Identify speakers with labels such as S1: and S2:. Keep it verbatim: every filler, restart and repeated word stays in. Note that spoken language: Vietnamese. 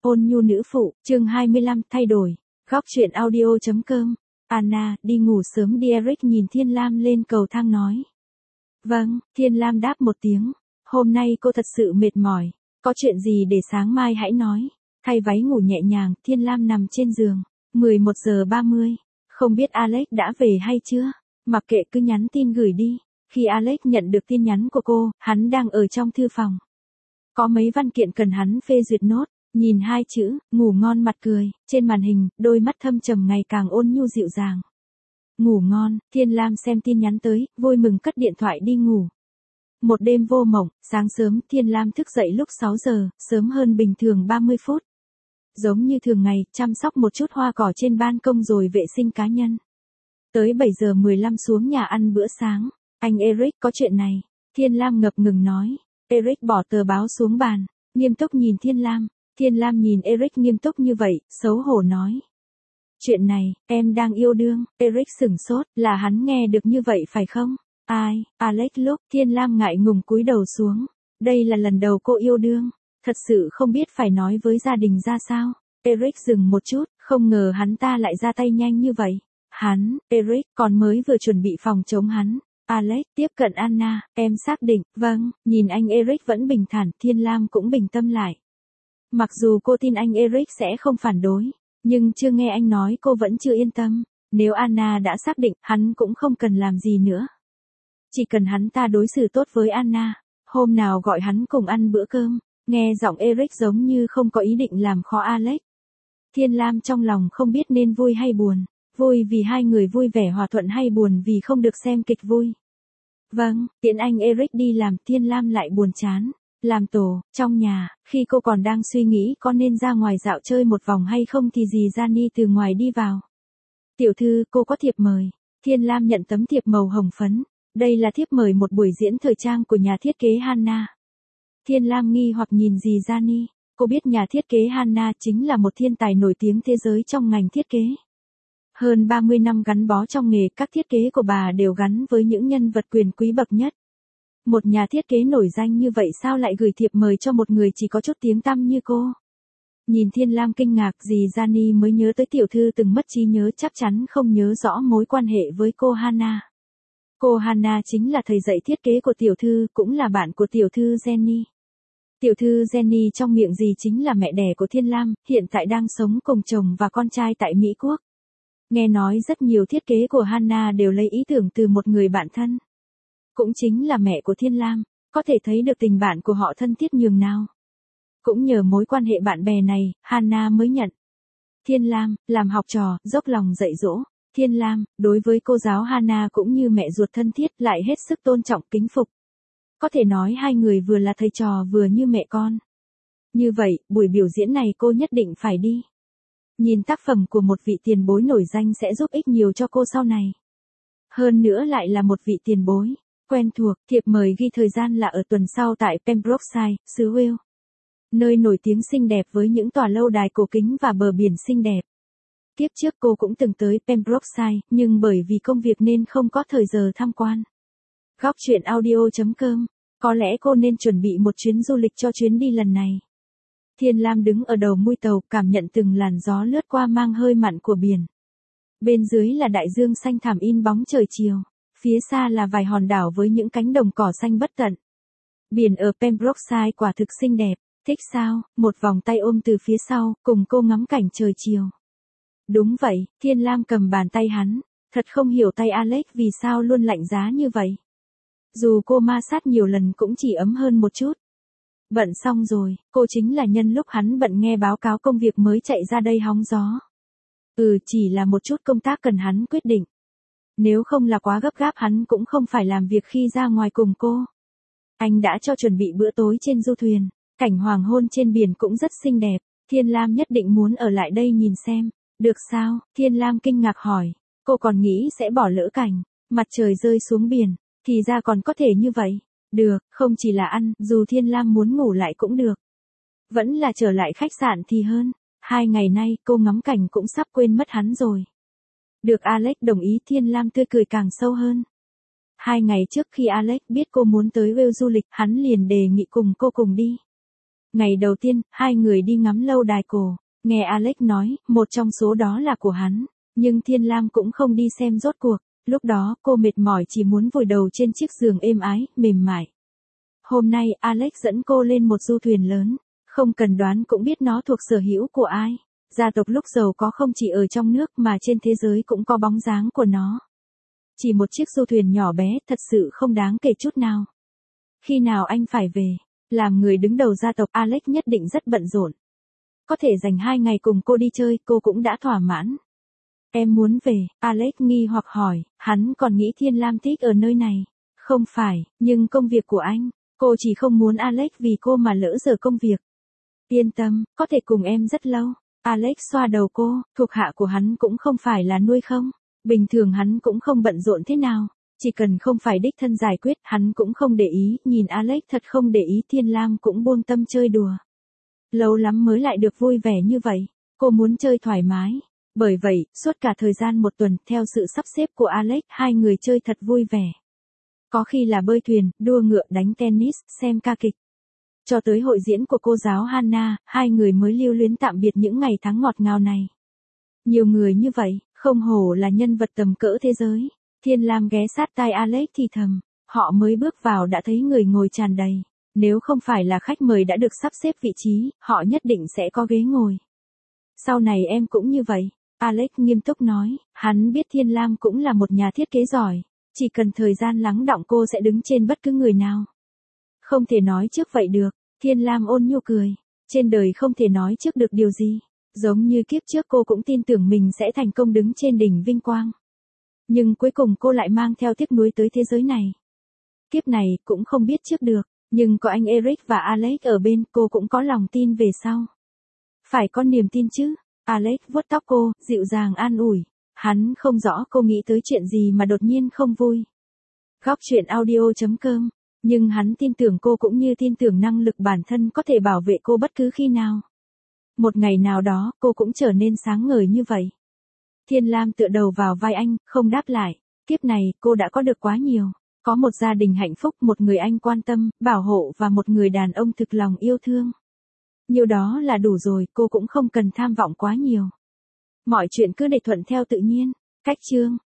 S1: Ôn nhu nữ phụ, chương hai mươi lăm, thay đổi. Góc truyện audio chấm com. Anna, đi ngủ sớm đi. Eric nhìn Thiên Lam lên cầu thang nói. Vâng, Thiên Lam đáp một tiếng. Hôm nay cô thật sự mệt mỏi. Có chuyện gì để sáng mai hãy nói. Thay váy ngủ nhẹ nhàng, Thiên Lam nằm trên giường. mười một giờ ba mươi. Không biết Alex đã về hay chưa? Mặc kệ cứ nhắn tin gửi đi. Khi Alex nhận được tin nhắn của cô, hắn đang ở trong thư phòng. Có mấy văn kiện cần hắn phê duyệt nốt. Nhìn hai chữ, ngủ ngon mặt cười, trên màn hình, đôi mắt thâm trầm ngày càng ôn nhu dịu dàng. Ngủ ngon, Thiên Lam xem tin nhắn tới, vui mừng cất điện thoại đi ngủ. Một đêm vô mộng, sáng sớm, Thiên Lam thức dậy lúc sáu giờ, sớm hơn bình thường ba mươi phút. Giống như thường ngày, chăm sóc một chút hoa cỏ trên ban công rồi vệ sinh cá nhân. Tới bảy giờ mười lăm xuống nhà ăn bữa sáng. Anh Eric có chuyện này. Thiên Lam ngập ngừng nói. Eric bỏ tờ báo xuống bàn, nghiêm túc nhìn Thiên Lam. Thiên Lam nhìn Eric nghiêm túc như vậy, xấu hổ nói. Chuyện này, em đang yêu đương. Eric sửng sốt, là hắn nghe được như vậy phải không? Ai, Alex lúc, Thiên Lam ngại ngùng cúi đầu xuống. Đây là lần đầu cô yêu đương. Thật sự không biết phải nói với gia đình ra sao. Eric dừng một chút, không ngờ hắn ta lại ra tay nhanh như vậy. Hắn, Eric, còn mới vừa chuẩn bị phòng chống hắn. Alex, tiếp cận Anna, em xác định, vâng, nhìn anh Eric vẫn bình thản, Thiên Lam cũng bình tâm lại. Mặc dù cô tin anh Eric sẽ không phản đối, nhưng chưa nghe anh nói cô vẫn chưa yên tâm. Nếu Anna đã xác định, hắn cũng không cần làm gì nữa. Chỉ cần hắn ta đối xử tốt với Anna, hôm nào gọi hắn cùng ăn bữa cơm, nghe giọng Eric giống như không có ý định làm khó Alex. Thiên Lam trong lòng không biết nên vui hay buồn, vui vì hai người vui vẻ hòa thuận hay buồn vì không được xem kịch vui. Vâng, tiễn anh Eric đi làm, Thiên Lam lại buồn chán. Làm tổ, trong nhà, khi cô còn đang suy nghĩ có nên ra ngoài dạo chơi một vòng hay không thì dì Gianni từ ngoài đi vào. Tiểu thư, cô có thiệp mời. Thiên Lam nhận tấm thiệp màu hồng phấn. Đây là thiệp mời một buổi diễn thời trang của nhà thiết kế Hanna. Thiên Lam nghi hoặc nhìn dì Gianni. Cô biết nhà thiết kế Hanna chính là một thiên tài nổi tiếng thế giới trong ngành thiết kế. Hơn ba mươi năm gắn bó trong nghề, các thiết kế của bà đều gắn với những nhân vật quyền quý bậc nhất. Một nhà thiết kế nổi danh như vậy sao lại gửi thiệp mời cho một người chỉ có chút tiếng tăm như cô? Nhìn Thiên Lam kinh ngạc, dì Gianni mới nhớ tới tiểu thư từng mất trí nhớ, chắc chắn không nhớ rõ mối quan hệ với cô Hanna. Cô Hanna chính là thầy dạy thiết kế của tiểu thư, cũng là bạn của tiểu thư Jenny. Tiểu thư Jenny trong miệng dì chính là mẹ đẻ của Thiên Lam, hiện tại đang sống cùng chồng và con trai tại Mỹ Quốc. Nghe nói rất nhiều thiết kế của Hanna đều lấy ý tưởng từ một người bạn thân. Cũng chính là mẹ của Thiên Lam, có thể thấy được tình bạn của họ thân thiết nhường nào. Cũng nhờ mối quan hệ bạn bè này, Hanna mới nhận Thiên Lam làm học trò, dốc lòng dạy dỗ. Thiên Lam, đối với cô giáo Hanna cũng như mẹ ruột thân thiết, lại hết sức tôn trọng kính phục. Có thể nói hai người vừa là thầy trò vừa như mẹ con. Như vậy, buổi biểu diễn này cô nhất định phải đi. Nhìn tác phẩm của một vị tiền bối nổi danh sẽ giúp ích nhiều cho cô sau này. Hơn nữa lại là một vị tiền bối quen thuộc. Thiệp mời ghi thời gian là ở tuần sau tại Pembrokeshire, xứ Wales. Nơi nổi tiếng xinh đẹp với những tòa lâu đài cổ kính và bờ biển xinh đẹp. Kiếp trước cô cũng từng tới Pembrokeshire, nhưng bởi vì công việc nên không có thời giờ tham quan. Góc truyện audio chấm com. Có lẽ cô nên chuẩn bị một chuyến du lịch cho chuyến đi lần này. Thiên Lam đứng ở đầu mui tàu, cảm nhận từng làn gió lướt qua mang hơi mặn của biển. Bên dưới là đại dương xanh thẳm in bóng trời chiều. Phía xa là vài hòn đảo với những cánh đồng cỏ xanh bất tận. Biển ở Pembrokeshire quả thực xinh đẹp. Thích sao? Một vòng tay ôm từ phía sau, cùng cô ngắm cảnh trời chiều. Đúng vậy, Thiên Lam cầm bàn tay hắn. Thật không hiểu tay Alex vì sao luôn lạnh giá như vậy. Dù cô ma sát nhiều lần cũng chỉ ấm hơn một chút. Bận xong rồi, cô chính là nhân lúc hắn bận nghe báo cáo công việc mới chạy ra đây hóng gió. Ừ, chỉ là một chút công tác cần hắn quyết định. Nếu không là quá gấp gáp hắn cũng không phải làm việc khi ra ngoài cùng cô. Anh đã cho chuẩn bị bữa tối trên du thuyền. Cảnh hoàng hôn trên biển cũng rất xinh đẹp. Thiên Lam nhất định muốn ở lại đây nhìn xem. Được sao? Thiên Lam kinh ngạc hỏi. Cô còn nghĩ sẽ bỏ lỡ cảnh mặt trời rơi xuống biển. Thì ra còn có thể như vậy. Được, không chỉ là ăn, dù Thiên Lam muốn ngủ lại cũng được. Vẫn là trở lại khách sạn thì hơn. Hai ngày nay cô ngắm cảnh cũng sắp quên mất hắn rồi. Được Alex đồng ý, Thiên Lam tươi cười càng sâu hơn. Hai ngày trước khi Alex biết cô muốn tới Wales du lịch, hắn liền đề nghị cùng cô cùng đi. Ngày đầu tiên, hai người đi ngắm lâu đài cổ. Nghe Alex nói, một trong số đó là của hắn. Nhưng Thiên Lam cũng không đi xem rốt cuộc. Lúc đó, cô mệt mỏi chỉ muốn vùi đầu trên chiếc giường êm ái, mềm mại. Hôm nay, Alex dẫn cô lên một du thuyền lớn. Không cần đoán cũng biết nó thuộc sở hữu của ai. Gia tộc lúc giàu có không chỉ ở trong nước mà trên thế giới cũng có bóng dáng của nó. Chỉ một chiếc du thuyền nhỏ bé thật sự không đáng kể chút nào. Khi nào anh phải về? Làm người đứng đầu gia tộc, Alex nhất định rất bận rộn. Có thể dành hai ngày cùng cô đi chơi, cô cũng đã thỏa mãn. Em muốn về, Alex nghi hoặc hỏi, hắn còn nghĩ Thiên Lam thích ở nơi này. Không phải, nhưng công việc của anh, cô chỉ không muốn Alex vì cô mà lỡ dở công việc. Yên tâm, có thể cùng em rất lâu. Alex xoa đầu cô, thuộc hạ của hắn cũng không phải là nuôi không. Bình thường hắn cũng không bận rộn thế nào. Chỉ cần không phải đích thân giải quyết, hắn cũng không để ý. Nhìn Alex thật không để ý, Thiên Lam cũng buông tâm chơi đùa. Lâu lắm mới lại được vui vẻ như vậy. Cô muốn chơi thoải mái. Bởi vậy, suốt cả thời gian một tuần, theo sự sắp xếp của Alex, hai người chơi thật vui vẻ. Có khi là bơi thuyền, đua ngựa, đánh tennis, xem ca kịch. Cho tới hội diễn của cô giáo Hannah, hai người mới lưu luyến tạm biệt những ngày tháng ngọt ngào này. Nhiều người như vậy, không hổ là nhân vật tầm cỡ thế giới. Thiên Lam ghé sát tai Alex thì thầm. Họ mới bước vào đã thấy người ngồi tràn đầy. Nếu không phải là khách mời đã được sắp xếp vị trí, họ nhất định sẽ có ghế ngồi. Sau này em cũng như vậy. Alex nghiêm túc nói, hắn biết Thiên Lam cũng là một nhà thiết kế giỏi. Chỉ cần thời gian lắng đọng cô sẽ đứng trên bất cứ người nào. Không thể nói trước vậy được. Thiên Lam ôn nhu cười. Trên đời không thể nói trước được điều gì. Giống như kiếp trước cô cũng tin tưởng mình sẽ thành công đứng trên đỉnh vinh quang. Nhưng cuối cùng cô lại mang theo tiếc nuối tới thế giới này. Kiếp này cũng không biết trước được. Nhưng có anh Eric và Alex ở bên, cô cũng có lòng tin về sau. Phải có niềm tin chứ. Alex vuốt tóc cô, dịu dàng an ủi. Hắn không rõ cô nghĩ tới chuyện gì mà đột nhiên không vui. Góc truyện audio chấm com. Nhưng hắn tin tưởng cô cũng như tin tưởng năng lực bản thân có thể bảo vệ cô bất cứ khi nào. Một ngày nào đó, cô cũng trở nên sáng ngời như vậy. Thiên Lam tựa đầu vào vai anh, không đáp lại. Kiếp này, cô đã có được quá nhiều. Có một gia đình hạnh phúc, một người anh quan tâm, bảo hộ và một người đàn ông thực lòng yêu thương. Nhiều đó là đủ rồi, cô cũng không cần tham vọng quá nhiều. Mọi chuyện cứ để thuận theo tự nhiên. Cách chương.